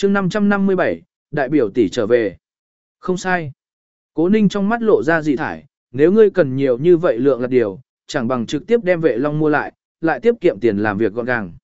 chương 557, đại biểu tỷ trở về. Không sai. Cố Ninh trong mắt lộ ra dị thải, nếu ngươi cần nhiều như vậy lượng là điều, chẳng bằng trực tiếp đem vệ long mua lại tiết kiệm tiền làm việc gọn gàng.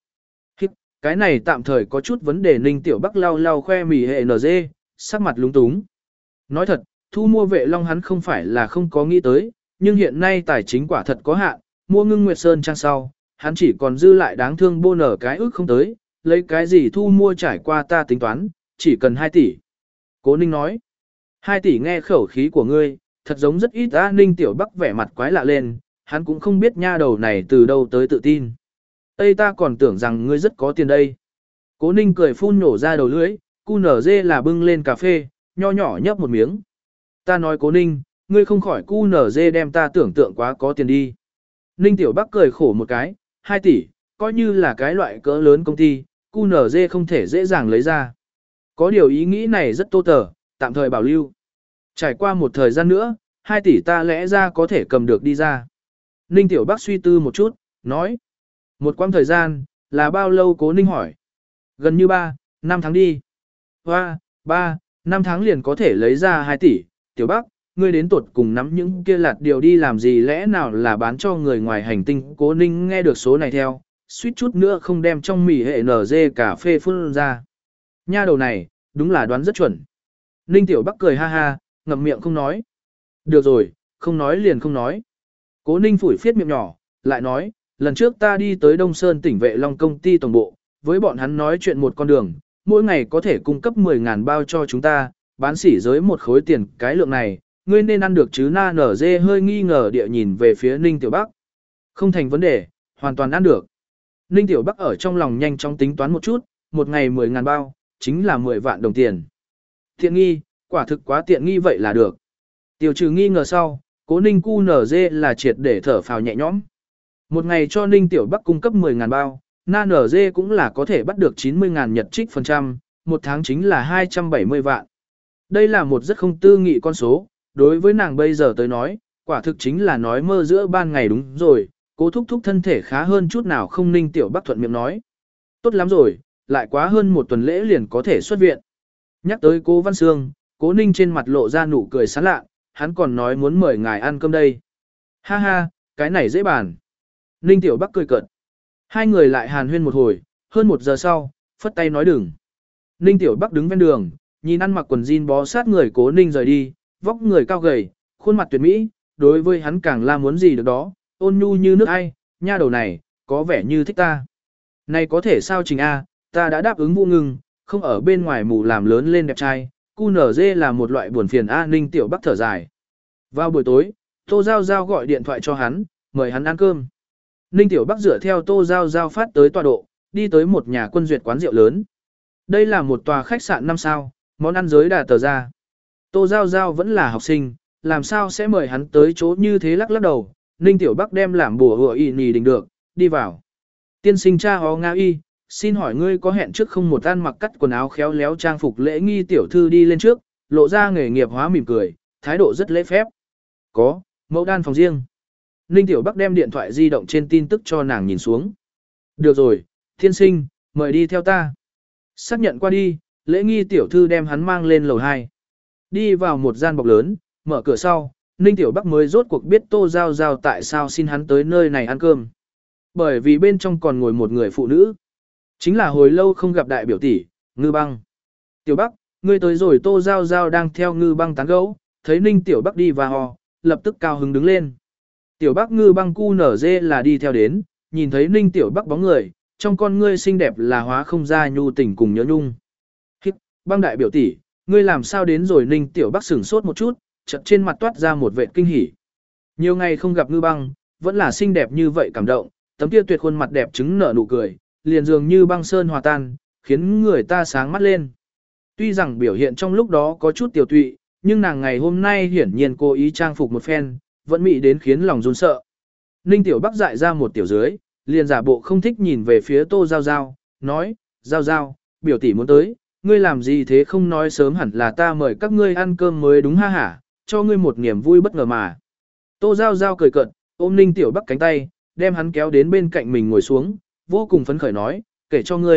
Cái này tạm thời có chút vấn đề. Ninh Tiểu Bắc lau lau khoe mì hệ NG, sắc mặt lúng túng. Nói thật, thu mua vệ long hắn không phải là không có nghĩ tới, nhưng hiện nay tài chính quả thật có hạn, mua Ngưng Nguyệt Sơn trang sau, hắn chỉ còn dư lại đáng thương bô nở cái ước không tới, lấy cái gì thu mua trải qua ta tính toán, chỉ cần 2 tỷ. Cố Ninh nói, 2 tỷ nghe khẩu khí của ngươi, thật giống rất ít. Ninh Tiểu Bắc vẻ mặt quái lạ lên, hắn cũng không biết nha đầu này từ đâu tới tự tin. Ê, ta còn tưởng rằng ngươi rất có tiền đây. Cố Ninh cười phun nổ ra đầu lưỡi, QNZ là bưng lên cà phê, nho nhỏ nhấp một miếng. Ta nói Cố Ninh, ngươi không khỏi QNZ đem ta tưởng tượng quá có tiền đi. Ninh Tiểu Bắc cười khổ một cái, 2 tỷ, coi như là cái loại cỡ lớn công ty, QNZ không thể dễ dàng lấy ra. Có điều ý nghĩ này rất tô tờ, tạm thời bảo lưu. Trải qua một thời gian nữa, 2 tỷ ta lẽ ra có thể cầm được đi ra. Ninh Tiểu Bắc suy tư một chút, nói. Một quãng thời gian, là bao lâu? Cố Ninh hỏi. Gần như 3-5 tháng đi. Hoa, 3-5 tháng liền có thể lấy ra 2 tỷ. Tiểu Bắc, ngươi đến tuột cùng nắm những kia lạt điều đi làm gì, lẽ nào là bán cho người ngoài hành tinh? Cố Ninh nghe được số này theo, suýt chút nữa không đem trong mì hệ NG cà phê phun ra. Nha đầu này, đúng là đoán rất chuẩn. Ninh Tiểu Bắc cười ha ha, ngậm miệng không nói. Được rồi, không nói liền không nói. Cố Ninh phủi phiết miệng nhỏ, lại nói, lần trước ta đi tới Đông Sơn tỉnh Vệ Long công ty tổng bộ, với bọn hắn nói chuyện một con đường, mỗi ngày có thể cung cấp 10.000 bao cho chúng ta, bán sỉ giới một khối tiền. Cái lượng này, ngươi nên ăn được chứ? Na nở dê hơi nghi ngờ địa nhìn về phía Ninh Tiểu Bắc. Không thành vấn đề, hoàn toàn ăn được. Ninh Tiểu Bắc ở trong lòng nhanh chóng tính toán một chút, một ngày 10.000 bao, chính là 10 vạn đồng tiền. Tiện nghi, quả thực quá tiện nghi vậy là được. Tiêu trừ nghi ngờ sau, Cố Ninh QNZ là triệt để thở phào nhẹ nhõm. Một ngày cho Ninh Tiểu Bắc cung cấp 10.000 bao, Na NG cũng là có thể bắt được 90.000 nhật trích phần trăm, một tháng chính là 270 vạn. Đây là một rất không tư nghị con số, đối với nàng bây giờ tới nói, quả thực chính là nói mơ giữa ban ngày. Đúng rồi, Cố thúc thúc thân thể khá hơn chút nào không? Ninh Tiểu Bắc thuận miệng nói. Tốt lắm rồi, lại quá hơn một tuần lễ liền có thể xuất viện. Nhắc tới Cố Văn Sương, Cố Ninh trên mặt lộ ra nụ cười sán lạ, hắn còn nói muốn mời ngài ăn cơm đây. Ha ha, cái này dễ bàn. Ninh Tiểu Bắc cười cợt. Hai người lại hàn huyên một hồi, hơn 1 giờ sau, phất tay nói đừng. Ninh Tiểu Bắc đứng ven đường, nhìn ăn mặc quần jean bó sát người Cố Ninh rời đi, vóc người cao gầy, khuôn mặt tuyệt mỹ, đối với hắn càng là muốn gì được đó, ôn nhu như nước ai, nha đầu này, có vẻ như thích ta. Này có thể sao Trình A, ta đã đáp ứng Vũ Ngưng, không ở bên ngoài mù làm lớn lên đẹp trai, QNZ là một loại buồn phiền A. Ninh Tiểu Bắc thở dài. Vào buổi tối, Tô Giao Giao gọi điện thoại cho hắn, mời hắn ăn cơm. Ninh Tiểu Bắc dựa theo Tô Giao Giao phát tới tọa độ, đi tới một nhà quân duyệt quán rượu lớn. Đây là một tòa khách sạn 5 sao, món ăn giới đà tờ ra. Tô Giao Giao vẫn là học sinh, làm sao sẽ mời hắn tới chỗ như thế? Lắc lắc đầu, Ninh Tiểu Bắc đem làm bùa hùa y nì đình được, đi vào. Tiên sinh cha hó Nga y, xin hỏi ngươi có hẹn trước không? Một ăn mặc cắt quần áo khéo léo trang phục lễ nghi tiểu thư đi lên trước, lộ ra nghề nghiệp hóa mỉm cười, thái độ rất lễ phép. Có, mẫu đan phòng riêng. Ninh Tiểu Bắc đem điện thoại di động trên tin tức cho nàng nhìn xuống. Được rồi, tiên sinh, mời đi theo ta. Xác nhận qua đi, lễ nghi tiểu thư đem hắn mang lên lầu 2. Đi vào một gian bọc lớn, mở cửa sau, Ninh Tiểu Bắc mới rốt cuộc biết Tô Giao Giao tại sao xin hắn tới nơi này ăn cơm. Bởi vì bên trong còn ngồi một người phụ nữ. Chính là hồi lâu không gặp đại biểu tỷ, Ngư Băng. Tiểu Bắc, ngươi tới rồi. Tô Giao Giao đang theo Ngư Băng tán gẫu, thấy Ninh Tiểu Bắc đi vào, lập tức cao hứng đứng lên. Tiểu Bắc Ngư Băng QNZ là đi theo đến, nhìn thấy Ninh Tiểu Bắc bóng người, trong con ngươi xinh đẹp là hóa không ra nhu tình cùng nhớ nhung. Hít, Băng đại biểu tỷ, ngươi làm sao đến rồi? Ninh Tiểu Bắc sửng sốt một chút, chợt trên mặt toát ra một vẻ kinh hỉ. Nhiều ngày không gặp Ngư Băng, vẫn là xinh đẹp như vậy, cảm động, tấm kia tuyệt khuôn mặt đẹp trứng nở nụ cười, liền dường như băng sơn hòa tan, khiến người ta sáng mắt lên. Tuy rằng biểu hiện trong lúc đó có chút tiểu tụy, nhưng nàng ngày hôm nay hiển nhiên cố ý trang phục một phen, vẫn mị đến khiến lòng run sợ. Ninh Tiểu Bắc dại ra một tiểu dưới, liền giả bộ không thích nhìn về phía Tô Giao Giao, nói, Giao Giao, biểu tỷ muốn tới, ngươi làm gì thế? Không nói sớm hẳn là ta mời các ngươi ăn cơm mới đúng ha hả, cho ngươi một niềm vui bất ngờ mà. Tô Giao Giao cười cợt, ôm Ninh Tiểu Bắc cánh tay, đem hắn kéo đến bên cạnh mình ngồi xuống, vô cùng phấn khởi nói, kể cho ngươi,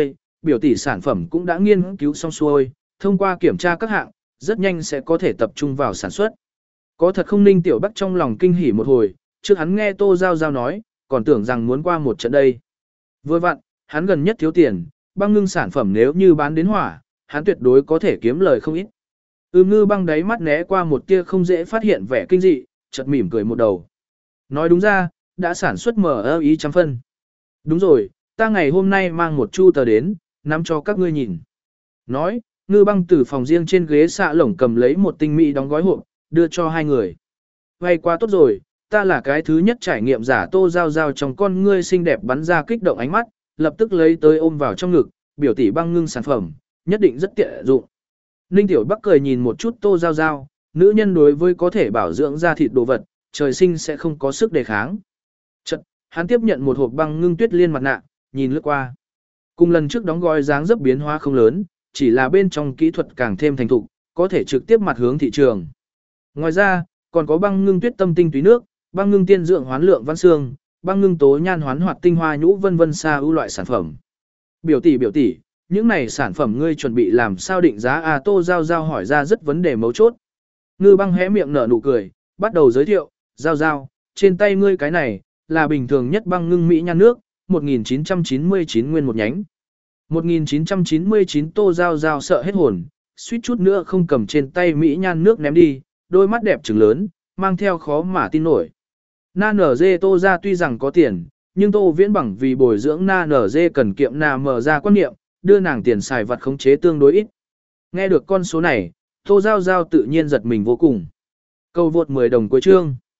biểu tỷ sản phẩm cũng đã nghiên cứu xong xuôi, thông qua kiểm tra các hạng, rất nhanh sẽ có thể tập trung vào sản xuất. Có thật không Ninh Tiểu Bắc trong lòng kinh hỉ một hồi, trước hắn nghe Tô Giao Giao nói, còn tưởng rằng muốn qua một trận đây. Vừa vặn, hắn gần nhất thiếu tiền, băng ngưng sản phẩm nếu như bán đến hỏa, hắn tuyệt đối có thể kiếm lời không ít. Ngư băng đáy mắt né qua một tia không dễ phát hiện vẻ kinh dị, chợt mỉm cười một đầu. Nói đúng ra, đã sản xuất mở ý trăm phân. Đúng rồi, ta ngày hôm nay mang một chu tờ đến, nắm cho các ngươi nhìn. Nói, ngư băng từ phòng riêng trên ghế xạ lổng cầm lấy một tinh mỹ đóng gói hộp, đưa cho hai người. Vậy quá tốt rồi, ta là cái thứ nhất trải nghiệm giả Tô Giao Giao trong con ngươi xinh đẹp bắn ra kích động ánh mắt, lập tức lấy tới ôm vào trong ngực, biểu tỷ băng ngưng sản phẩm, nhất định rất tiện dụng. Ninh Tiểu Bắc cười nhìn một chút Tô Giao Giao, nữ nhân đối với có thể bảo dưỡng da thịt đồ vật, trời sinh sẽ không có sức đề kháng. Chật, hắn tiếp nhận một hộp băng ngưng tuyết liên mặt nạ, nhìn lướt qua. Cùng lần trước đóng gói dáng dấp biến hóa không lớn, chỉ là bên trong kỹ thuật càng thêm thành thục, có thể trực tiếp mặt hướng thị trường. Ngoài ra, còn có băng ngưng tuyết tâm tinh túy nước, băng ngưng tiên dưỡng hoán lượng văn xương, băng ngưng tố nhan hoán hoạt tinh hoa nhũ vân vân xa ưu loại sản phẩm. Biểu tỷ, những này sản phẩm ngươi chuẩn bị làm sao định giá à? Tô Giao Giao hỏi ra rất vấn đề mấu chốt. Ngư băng hé miệng nở nụ cười, bắt đầu giới thiệu, Giao Giao, trên tay ngươi cái này, là bình thường nhất băng ngưng mỹ nhan nước, 1999 nguyên một nhánh. 1999 Tô Giao Giao sợ hết hồn, suýt chút nữa không cầm trên tay mỹ nhan nước ném đi, đôi mắt đẹp trừng lớn, mang theo khó mà tin nổi. Na nở dê Tô ra tuy rằng có tiền, nhưng Tô Viễn bằng vì bồi dưỡng na nở dê cần kiệm nà mở ra quan niệm, đưa nàng tiền xài vặt khống chế tương đối ít. Nghe được con số này, Tô Giao Giao tự nhiên giật mình vô cùng. Câu vượt 10 đồng cuối chương.